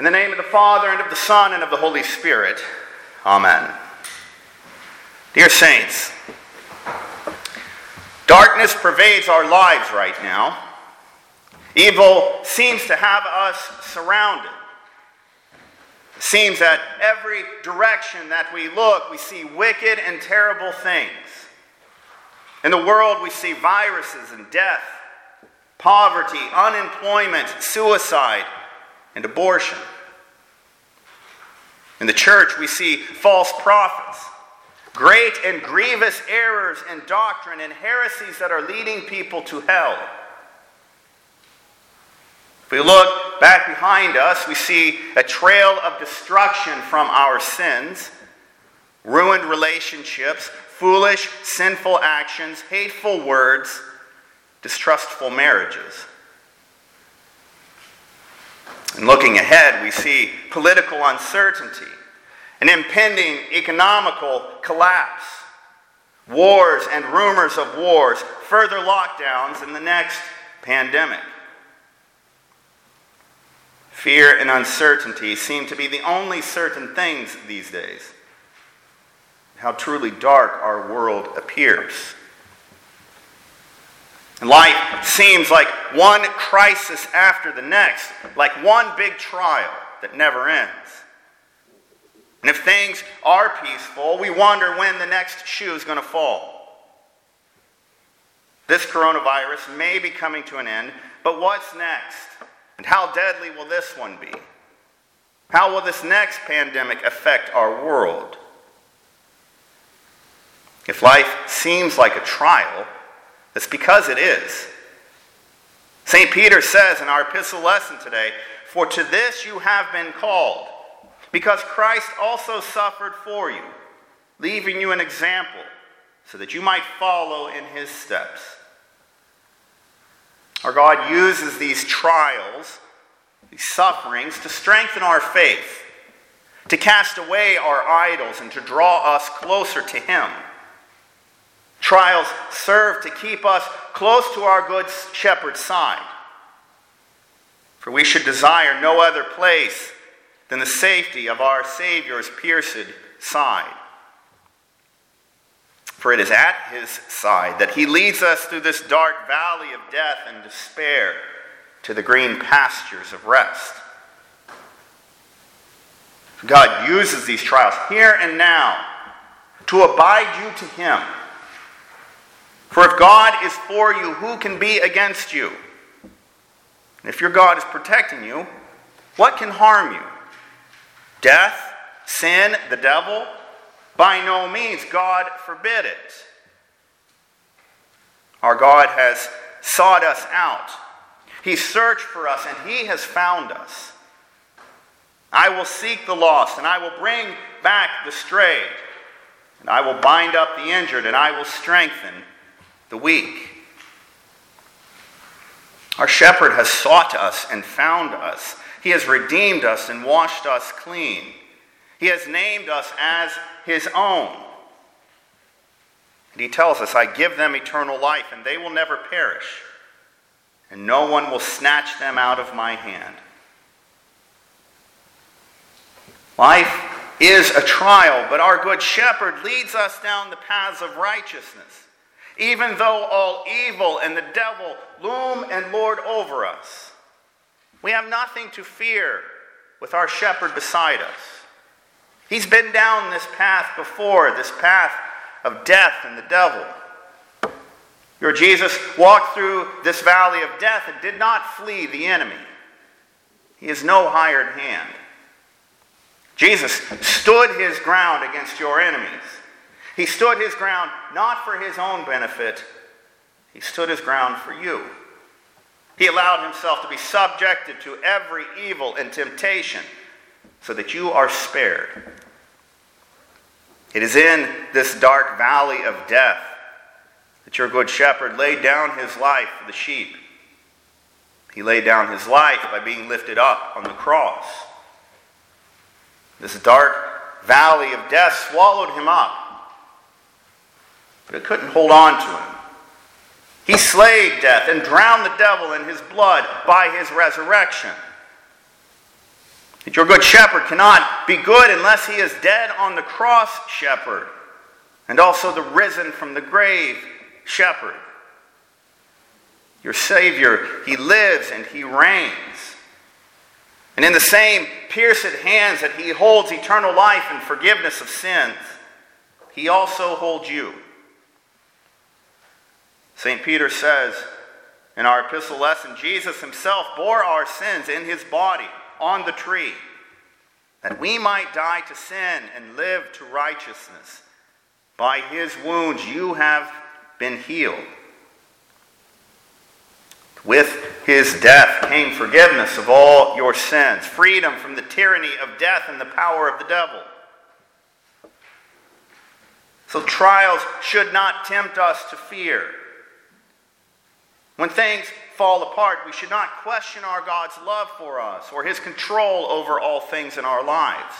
In the name of the Father, and of the Son, and of the Holy Spirit. Amen. Dear saints, darkness pervades our lives right now. Evil seems to have us surrounded. It seems that every direction that we look, we see wicked and terrible things. In the world, we see viruses and death, poverty, unemployment, suicide, and abortion. In the church, we see false prophets, great and grievous errors in doctrine, and heresies that are leading people to hell. If we look back behind us, we see a trail of destruction from our sins, ruined relationships, foolish, sinful actions, hateful words, distrustful marriages. And looking ahead, we see political uncertainty, an impending economical collapse, wars and rumors of wars, further lockdowns, and the next pandemic. Fear and uncertainty seem to be the only certain things these days. How truly dark our world appears. And life seems like one crisis after the next, like one big trial that never ends. And if things are peaceful, we wonder when the next shoe is going to fall. This coronavirus may be coming to an end, but what's next? And how deadly will this one be? How will this next pandemic affect our world? If life seems like a trial, that's because it is. St. Peter says in our epistle lesson today, "For to this you have been called, because Christ also suffered for you, leaving you an example, so that you might follow in his steps." Our God uses these trials, these sufferings, to strengthen our faith, to cast away our idols, and to draw us closer to him. Trials serve to keep us close to our good shepherd's side. For we should desire no other place than the safety of our Savior's pierced side. For it is at his side that he leads us through this dark valley of death and despair to the green pastures of rest. God uses these trials here and now to abide you to him. For if God is for you, who can be against you? And if your God is protecting you, what can harm you? Death, sin, the devil? By no means, God forbid it. Our God has sought us out. He searched for us, and he has found us. I will seek the lost, and I will bring back the strayed, and I will bind up the injured, and I will strengthen the weak. Our shepherd has sought us and found us. He has redeemed us and washed us clean. He has named us as his own. And he tells us, "I give them eternal life, and they will never perish, and no one will snatch them out of my hand." Life is a trial, but our good shepherd leads us down the paths of righteousness, even though all evil and the devil loom and lord over us. We have nothing to fear with our shepherd beside us. He's been down this path before, this path of death and the devil. Your Jesus walked through this valley of death and did not flee the enemy. He is no hired hand. Jesus stood his ground against your enemies. He stood his ground not for his own benefit. He stood his ground for you. He allowed himself to be subjected to every evil and temptation so that you are spared. It is in this dark valley of death that your good shepherd laid down his life for the sheep. He laid down his life by being lifted up on the cross. This dark valley of death swallowed him up, but it couldn't hold on to him. He slayed death and drowned the devil in his blood by his resurrection. That your good shepherd cannot be good unless he is dead on the cross shepherd, and also the risen from the grave shepherd. Your Savior, he lives and he reigns. And in the same pierced hands that he holds eternal life and forgiveness of sins, he also holds you. St. Peter says in our epistle lesson, Jesus himself bore our sins in his body on the tree, that we might die to sin and live to righteousness. By his wounds you have been healed. With his death came forgiveness of all your sins, freedom from the tyranny of death and the power of the devil. So trials should not tempt us to fear. When things fall apart, we should not question our God's love for us or his control over all things in our lives.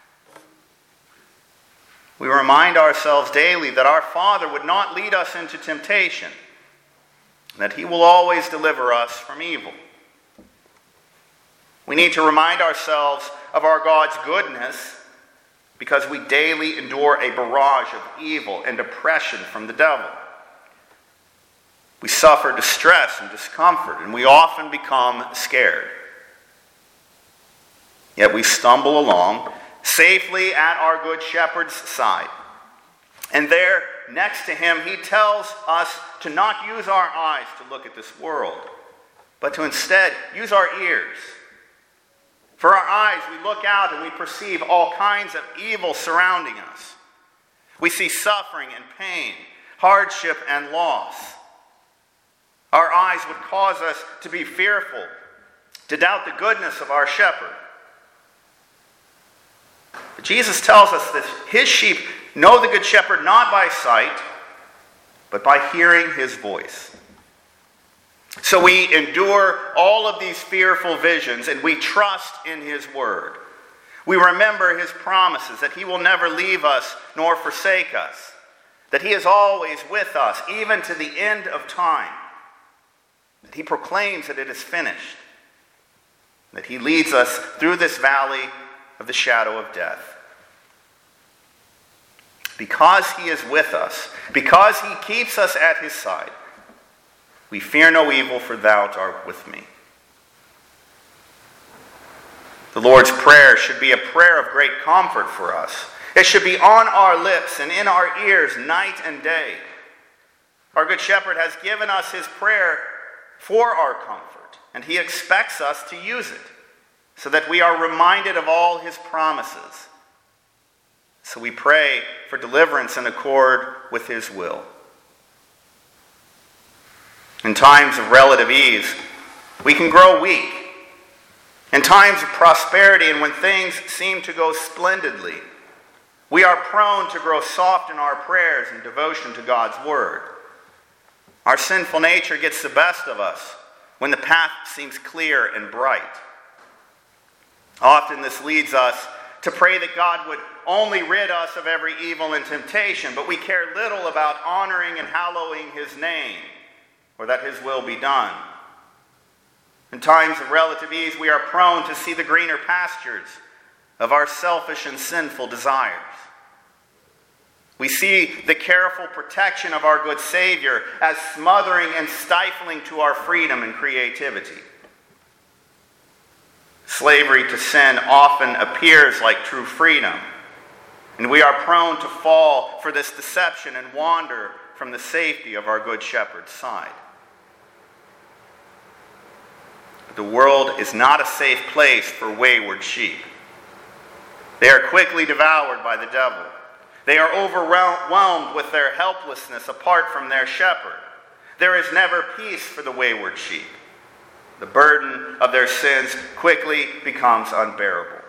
We remind ourselves daily that our Father would not lead us into temptation, that he will always deliver us from evil. We need to remind ourselves of our God's goodness because we daily endure a barrage of evil and oppression from the devil. We suffer distress and discomfort, and we often become scared. Yet we stumble along safely at our good shepherd's side. And there, next to him, he tells us to not use our eyes to look at this world, but to instead use our ears. For our eyes, we look out and we perceive all kinds of evil surrounding us. We see suffering and pain, hardship and loss. Our eyes would cause us to be fearful, to doubt the goodness of our shepherd. But Jesus tells us that his sheep know the good shepherd not by sight, but by hearing his voice. So we endure all of these fearful visions and we trust in his word. We remember his promises that he will never leave us nor forsake us, that he is always with us, even to the end of time, that he proclaims that it is finished, that he leads us through this valley of the shadow of death. Because he is with us, because he keeps us at his side, we fear no evil, for thou art with me. The Lord's Prayer should be a prayer of great comfort for us. It should be on our lips and in our ears night and day. Our Good Shepherd has given us his prayer for our comfort, and he expects us to use it so that we are reminded of all his promises. So we pray for deliverance in accord with his will. In times of relative ease, we can grow weak. In times of prosperity and when things seem to go splendidly, we are prone to grow soft in our prayers and devotion to God's word. Our sinful nature gets the best of us when the path seems clear and bright. Often this leads us to pray that God would only rid us of every evil and temptation, but we care little about honoring and hallowing his name, or that his will be done. In times of relative ease, we are prone to see the greener pastures of our selfish and sinful desires. We see the careful protection of our good Savior as smothering and stifling to our freedom and creativity. Slavery to sin often appears like true freedom, and we are prone to fall for this deception and wander from the safety of our Good Shepherd's side. The world is not a safe place for wayward sheep. They are quickly devoured by the devil. They are overwhelmed with their helplessness apart from their shepherd. There is never peace for the wayward sheep. The burden of their sins quickly becomes unbearable.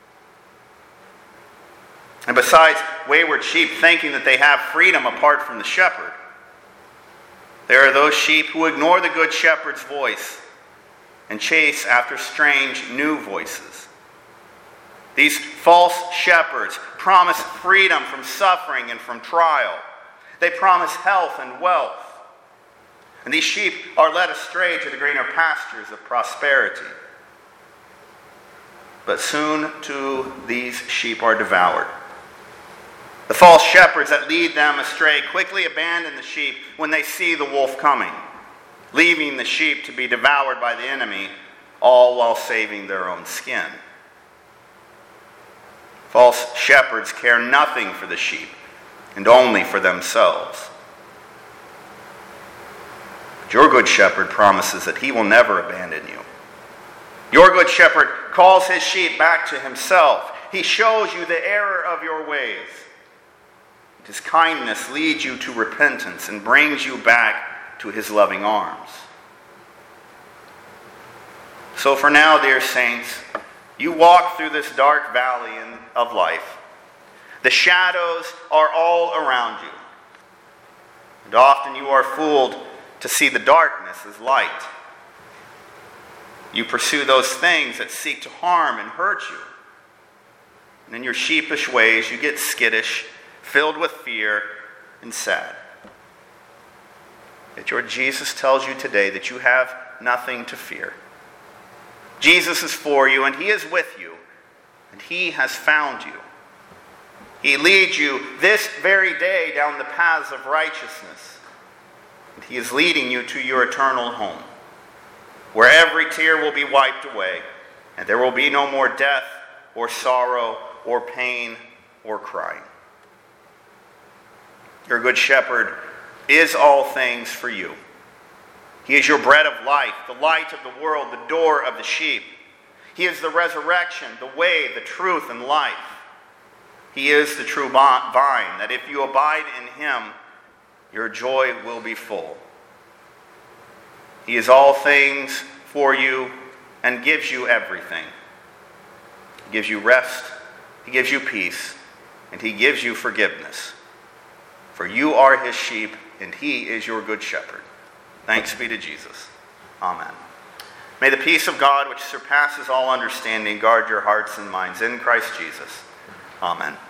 And besides wayward sheep thinking that they have freedom apart from the shepherd, there are those sheep who ignore the good shepherd's voice and chase after strange new voices. These false shepherds promise freedom from suffering and from trial. They promise health and wealth. And these sheep are led astray to the greener pastures of prosperity. but soon too these sheep are devoured. The false shepherds that lead them astray quickly abandon the sheep when they see the wolf coming, leaving the sheep to be devoured by the enemy, all while saving their own skin. False shepherds care nothing for the sheep and only for themselves. But your good shepherd promises that he will never abandon you. Your good shepherd calls his sheep back to himself. He shows you the error of your ways. His kindness leads you to repentance and brings you back to his loving arms. So for now, dear saints, you walk through this dark valley of life. The shadows are all around you. And often you are fooled to see the darkness as light. You pursue those things that seek to harm and hurt you. And in your sheepish ways, you get skittish, filled with fear, and sad. Yet your Jesus tells you today that you have nothing to fear. Jesus is for you, and he is with you, and he has found you. He leads you this very day down the paths of righteousness, and he is leading you to your eternal home, where every tear will be wiped away, and there will be no more death or sorrow or pain or crying. Your good shepherd is all things for you. He is your bread of life, the light of the world, the door of the sheep. He is the resurrection, the way, the truth, and life. He is the true vine, that if you abide in him, your joy will be full. He is all things for you and gives you everything. He gives you rest, he gives you peace, and he gives you forgiveness. For you are his sheep, and he is your good shepherd. Thanks be to Jesus. Amen. May the peace of God, which surpasses all understanding, guard your hearts and minds in Christ Jesus. Amen.